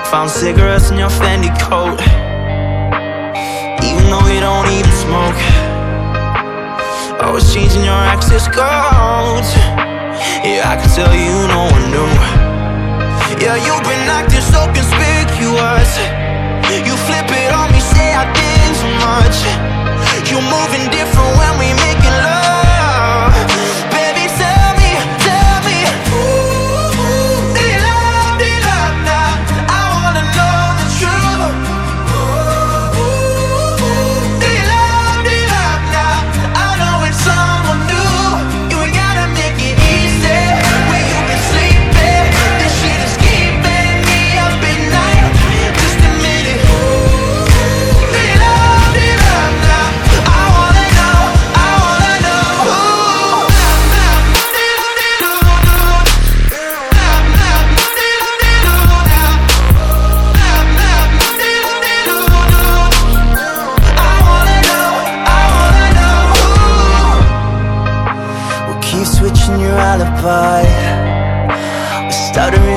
Found cigarettes in your Fendi coat, even though you don't even smoke. Always changing your access codes. Yeah, I can tell you no one knew. Yeah, you've been acting so conspicuous. You flip it on me, say I did too much. You moving different when we making love. Baby, tell me, ooh, do you love now? I wanna know the truth. Do you love now? I know it's someone new. You ain't gotta make it easy. Where you been sleeping? This shit is keeping me up at night. Just admit it. Do you love now? I wanna know. We'll keep switching your alibi. We're stuttering